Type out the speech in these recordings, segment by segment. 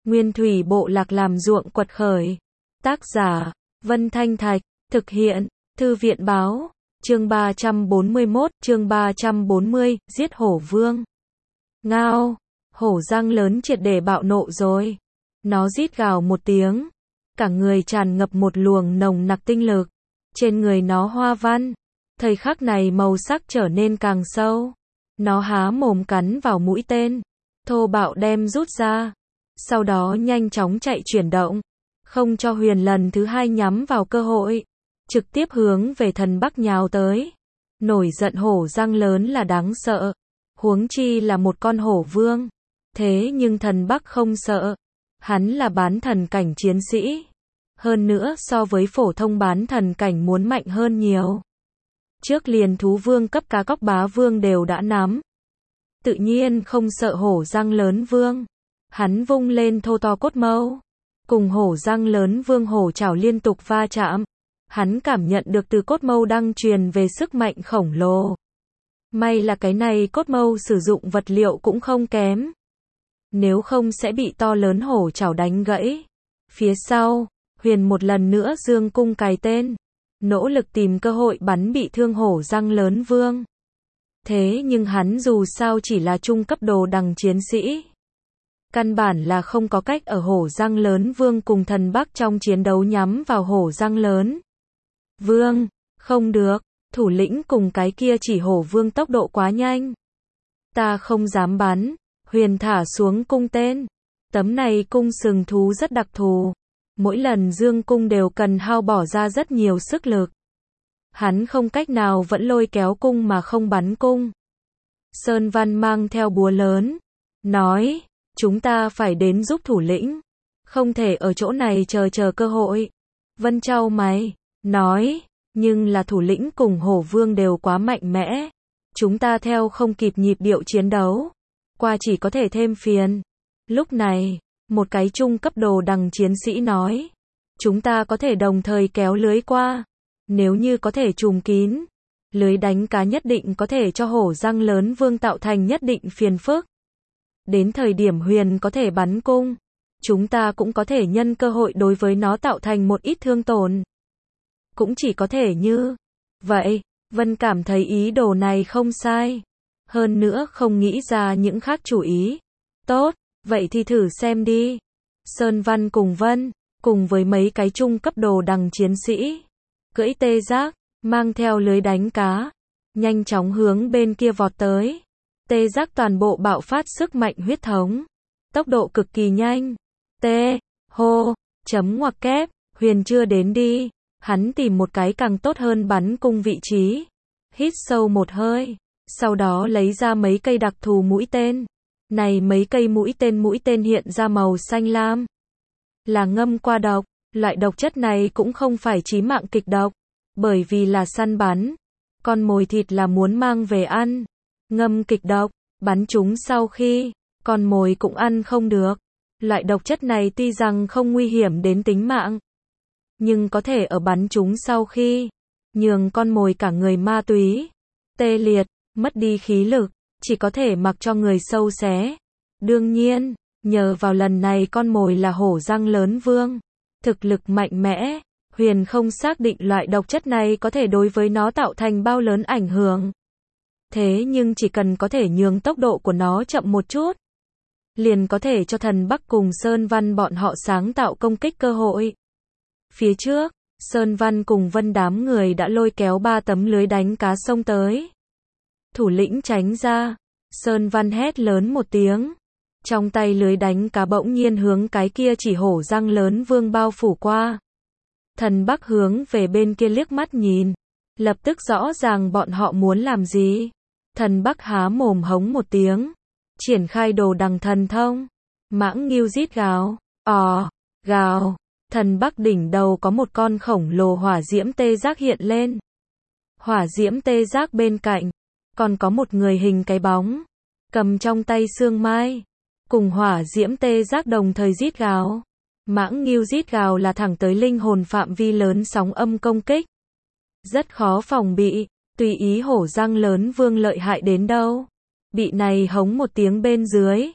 Nguyên thủy bộ lạc làm ruộng quật khởi. Tác giả, Vân Thanh Thạch, thực hiện, Thư viện báo, chương 341, chương 340, giết hổ vương. Ngao, hổ răng lớn triệt để bạo nộ rồi. Nó rít gào một tiếng, cả người tràn ngập một luồng nồng nặc tinh lực. Trên người nó hoa văn, thời khắc này màu sắc trở nên càng sâu. Nó há mồm cắn vào mũi tên, thô bạo đem rút ra. Sau đó nhanh chóng chạy chuyển động, không cho Huyền lần thứ hai nhắm vào cơ hội, trực tiếp hướng về thần Bắc nhào tới. Nổi giận hổ răng lớn là đáng sợ, huống chi là một con hổ vương. Thế nhưng thần Bắc không sợ, hắn là bán thần cảnh chiến sĩ. Hơn nữa so với phổ thông bán thần cảnh muốn mạnh hơn nhiều. Trước liền thú vương cấp cá cóc bá vương đều đã nắm. Tự nhiên không sợ hổ răng lớn vương. Hắn vung lên thô to cốt mâu, cùng hổ răng lớn vương hổ chảo liên tục va chạm. Hắn cảm nhận được từ cốt mâu đang truyền về sức mạnh khổng lồ. May là cái này cốt mâu sử dụng vật liệu cũng không kém. Nếu không sẽ bị to lớn hổ chảo đánh gãy. Phía sau, Huyền một lần nữa dương cung cài tên, nỗ lực tìm cơ hội bắn bị thương hổ răng lớn vương. Thế nhưng hắn dù sao chỉ là trung cấp đồ đằng chiến sĩ. Căn bản là không có cách ở hổ răng lớn vương cùng thần Bắc trong chiến đấu nhắm vào hổ răng lớn vương. Không được, thủ lĩnh cùng cái kia chỉ hổ vương tốc độ quá nhanh. Ta không dám bắn. Huyền thả xuống cung tên. Tấm này cung sừng thú rất đặc thù. Mỗi lần dương cung đều cần hao bỏ ra rất nhiều sức lực. Hắn không cách nào vẫn lôi kéo cung mà không bắn cung. Sơn Văn mang theo búa lớn, nói, chúng ta phải đến giúp thủ lĩnh. Không thể ở chỗ này chờ cơ hội. Vân chau mày, nói, nhưng là thủ lĩnh cùng hổ vương đều quá mạnh mẽ. Chúng ta theo không kịp nhịp điệu chiến đấu. Qua chỉ có thể thêm phiền. Lúc này, một cái trung cấp đồ đằng chiến sĩ nói, chúng ta có thể đồng thời kéo lưới qua. Nếu như có thể trùm kín, lưới đánh cá nhất định có thể cho hổ răng lớn vương tạo thành nhất định phiền phức. Đến thời điểm Huyền có thể bắn cung, chúng ta cũng có thể nhân cơ hội đối với nó tạo thành một ít thương tổn. Cũng chỉ có thể như vậy. Vân cảm thấy ý đồ này không sai. Hơn nữa không nghĩ ra những khác chủ ý. Tốt, vậy thì thử xem đi. Sơn Văn cùng Vân, cùng với mấy cái trung cấp đồ đằng chiến sĩ, cưỡi tê giác, mang theo lưới đánh cá, nhanh chóng hướng bên kia vọt tới. Tê giác toàn bộ bạo phát sức mạnh huyết thống, tốc độ cực kỳ nhanh. Hô, chấm ngoặc kép, Huyền chưa đến đi. Hắn tìm một cái càng tốt hơn bắn cung vị trí. Hít sâu một hơi, sau đó lấy ra mấy cây đặc thù mũi tên. Này mấy cây mũi tên hiện ra màu xanh lam. Là ngâm qua độc. Loại độc chất này cũng không phải chí mạng kịch độc. Bởi vì là săn bắn. Con mồi thịt là muốn mang về ăn. Ngâm kịch độc, bắn chúng sau khi, con mồi cũng ăn không được. Loại độc chất này tuy rằng không nguy hiểm đến tính mạng, nhưng có thể ở bắn chúng sau khi, nhường con mồi cả người ma túy, tê liệt, mất đi khí lực, chỉ có thể mặc cho người sâu xé. Đương nhiên, nhờ vào lần này con mồi là hổ răng lớn vương, thực lực mạnh mẽ, Huyền không xác định loại độc chất này có thể đối với nó tạo thành bao lớn ảnh hưởng. Thế nhưng chỉ cần có thể nhường tốc độ của nó chậm một chút, liền có thể cho thần Bắc cùng Sơn Văn bọn họ sáng tạo công kích cơ hội. Phía trước, Sơn Văn cùng Vân đám người đã lôi kéo 3 tấm lưới đánh cá xông tới. Thủ lĩnh tránh ra. Sơn Văn hét lớn một tiếng. Trong tay lưới đánh cá bỗng nhiên hướng cái kia chỉ hổ răng lớn vương bao phủ qua. Thần Bắc hướng về bên kia liếc mắt nhìn. Lập tức rõ ràng bọn họ muốn làm gì. Thần Bắc há mồm hống một tiếng. Triển khai đồ đằng thần thông. Mãng ngưu rít gào. Gào. Thần Bắc đỉnh đầu có một con khổng lồ hỏa diễm tê giác hiện lên. Hỏa diễm tê giác bên cạnh, còn có một người hình cái bóng, cầm trong tay xương mai, cùng hỏa diễm tê giác đồng thời rít gào. Mãng ngưu rít gào là thẳng tới linh hồn phạm vi lớn sóng âm công kích. Rất khó phòng bị, tùy ý hổ răng lớn vương lợi hại đến đâu. Bị này hống một tiếng bên dưới,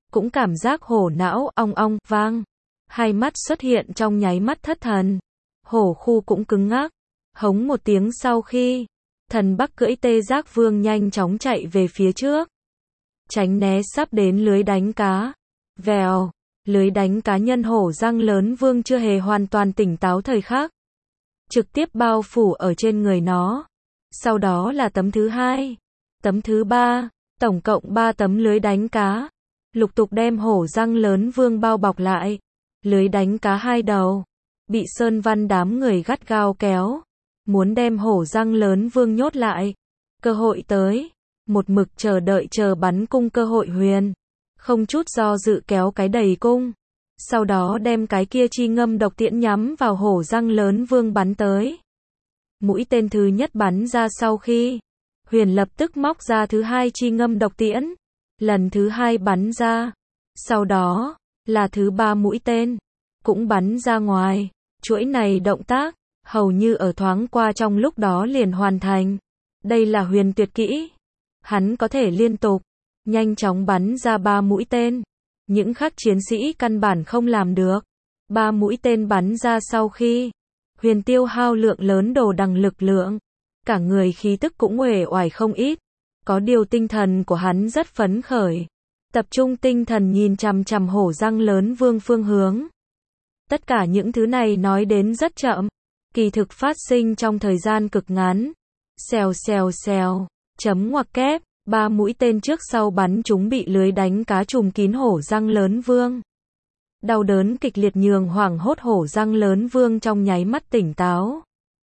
cũng cảm giác hổ não ong ong vang. Hai mắt xuất hiện trong nháy mắt thất thần. Hổ khu cũng cứng ngắc. Hống một tiếng sau khi, Thần Bắc cưỡi Tê Giác Vương nhanh chóng chạy về phía trước. Tránh né sắp đến lưới đánh cá. Vèo, lưới đánh cá nhân hổ răng lớn vương chưa hề hoàn toàn tỉnh táo thời khắc. Trực tiếp bao phủ ở trên người nó. Sau đó là tấm thứ hai, tấm thứ ba, tổng cộng 3 tấm lưới đánh cá. Lục tục đem hổ răng lớn vương bao bọc lại. Lưới đánh cá hai đầu, bị Sơn Văn đám người gắt gao kéo. Muốn đem hổ răng lớn vương nhốt lại. Cơ hội tới, một mực chờ đợi chờ bắn cung cơ hội huyền. Không chút do dự kéo cái đầy cung. Sau đó đem cái kia chi ngâm độc tiễn nhắm vào hổ răng lớn vương bắn tới. Mũi tên thứ nhất bắn ra sau khi, huyền lập tức móc ra thứ hai chi ngâm độc tiễn. Lần thứ hai bắn ra. Sau đó, là thứ ba mũi tên. Cũng bắn ra ngoài. Chuỗi này động tác, hầu như ở thoáng qua trong lúc đó liền hoàn thành. Đây là huyền tuyệt kỹ. Hắn có thể liên tục, nhanh chóng bắn ra 3 mũi tên. Những khác chiến sĩ căn bản không làm được. 3 mũi tên bắn ra sau khi, huyền tiêu hao lượng lớn đồ đằng lực lượng. Cả người khí tức cũng uể oải không ít. Có điều tinh thần của hắn rất phấn khởi. Tập trung tinh thần nhìn chằm chằm hổ răng lớn vương phương hướng. Tất cả những thứ này nói đến rất chậm. Kỳ thực phát sinh trong thời gian cực ngắn. Xèo xèo xèo, chấm ngoặc kép, 3 mũi tên trước sau bắn chúng bị lưới đánh cá trùm kín hổ răng lớn vương. Đau đớn kịch liệt nhường hoảng hốt hổ răng lớn vương trong nháy mắt tỉnh táo.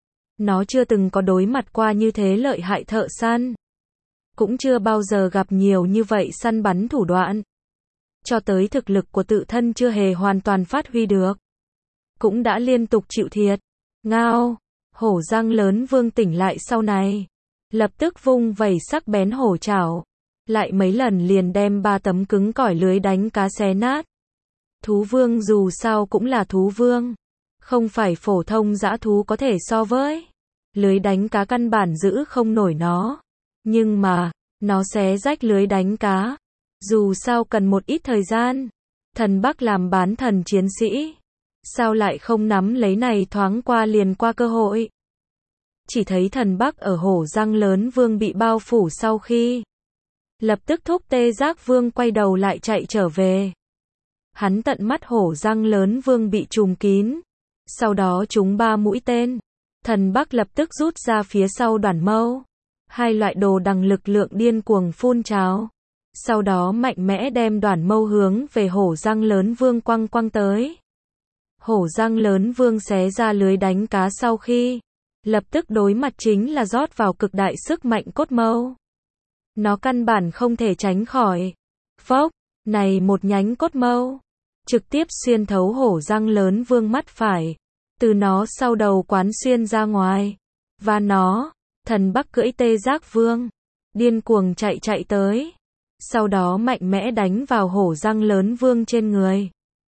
Nó chưa từng có đối mặt qua như thế lợi hại thợ săn. Cũng chưa bao giờ gặp nhiều như vậy săn bắn thủ đoạn. Cho tới thực lực của tự thân chưa hề hoàn toàn phát huy được. Cũng đã liên tục chịu thiệt. Ngao, hổ răng lớn vương tỉnh lại sau này. Lập tức vung vẩy sắc bén hổ chảo. Lại mấy lần liền đem 3 tấm cứng cỏi lưới đánh cá xé nát. Thú vương dù sao cũng là thú vương. Không phải phổ thông dã thú có thể so với. Lưới đánh cá căn bản giữ không nổi nó. Nhưng mà, nó xé rách lưới đánh cá. Dù sao cần một ít thời gian. Thần Bắc làm bán thần chiến sĩ. Sao lại không nắm lấy này thoáng qua liền qua cơ hội. Chỉ thấy Thần Bắc ở hổ răng lớn vương bị bao phủ sau khi. Lập tức thúc Tê Giác Vương quay đầu lại chạy trở về. Hắn tận mắt hổ răng lớn vương bị trùm kín. Sau đó trúng 3 mũi tên. Thần Bắc lập tức rút ra phía sau đoản mâu. Hai loại đồ đằng lực lượng điên cuồng phun trào. Sau đó mạnh mẽ đem đoản mâu hướng về hổ răng lớn vương quăng quăng tới. Hổ răng lớn vương xé ra lưới đánh cá sau khi, lập tức đối mặt chính là rót vào cực đại sức mạnh cốt mâu. Nó căn bản không thể tránh khỏi. Phốc, này một nhánh cốt mâu, trực tiếp xuyên thấu hổ răng lớn vương mắt phải. Từ nó sau đầu quán xuyên ra ngoài. Và nó, Thần Bắc cưỡi Tê Giác Vương, điên cuồng chạy tới. Sau đó mạnh mẽ đánh vào hổ răng lớn vương trên người.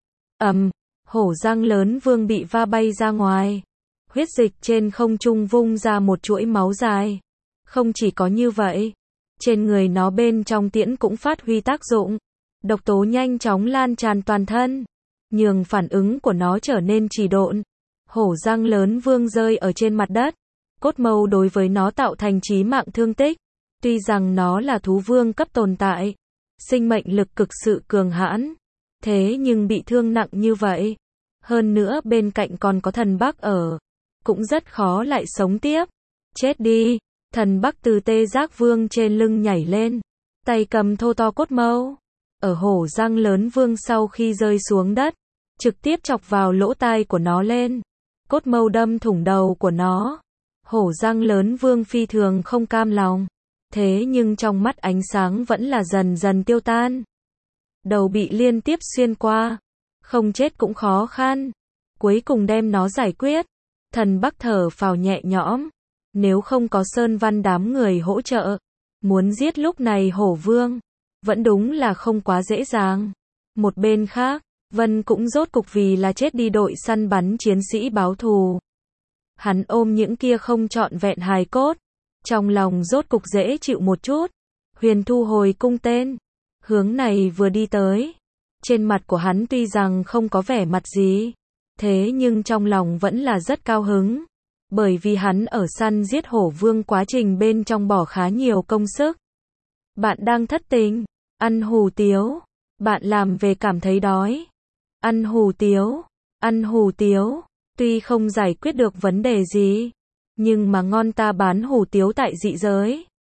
Hổ răng lớn vương bị va bay ra ngoài. Huyết dịch trên không trung vung ra một chuỗi máu dài. Không chỉ có như vậy, trên người nó bên trong tiễn cũng phát huy tác dụng. Độc tố nhanh chóng lan tràn toàn thân, nhường phản ứng của nó trở nên trì độn. Hổ răng lớn vương rơi ở trên mặt đất. Cốt mâu đối với nó tạo thành chí mạng thương tích. Tuy rằng nó là thú vương cấp tồn tại, sinh mệnh lực cực sự cường hãn, thế nhưng bị thương nặng như vậy. Hơn nữa bên cạnh còn có Thần Bắc ở, cũng rất khó lại sống tiếp. Chết đi. Thần Bắc từ Tê Giác Vương trên lưng nhảy lên, tay cầm thô to cốt mâu. Ở hổ răng lớn vương sau khi rơi xuống đất, trực tiếp chọc vào lỗ tai của nó lên. Cốt mâu đâm thủng đầu của nó. Hổ răng lớn vương phi thường không cam lòng. Thế nhưng trong mắt ánh sáng vẫn là dần dần tiêu tan. Đầu bị liên tiếp xuyên qua. Không chết cũng khó khăn. Cuối cùng đem nó giải quyết. Thần Bắc thở phào nhẹ nhõm. Nếu không có Sơn Văn đám người hỗ trợ, muốn giết lúc này hổ vương, vẫn đúng là không quá dễ dàng. Một bên khác, Vân cũng rốt cục vì là chết đi đội săn bắn chiến sĩ báo thù. Hắn ôm những kia không trọn vẹn hài cốt, trong lòng rốt cục dễ chịu một chút. Huyền thu hồi cung tên, hướng này vừa đi tới, Trên mặt của hắn tuy rằng không có vẻ mặt gì, thế nhưng trong lòng vẫn là rất cao hứng. Bởi vì hắn ở săn giết hổ vương quá trình bên trong bỏ khá nhiều công sức. Bạn đang thất tình, ăn hủ tiếu, bạn làm về cảm thấy đói. Ăn hủ tiếu, tuy không giải quyết được vấn đề gì, nhưng mà ngon ta bán hủ tiếu tại dị giới.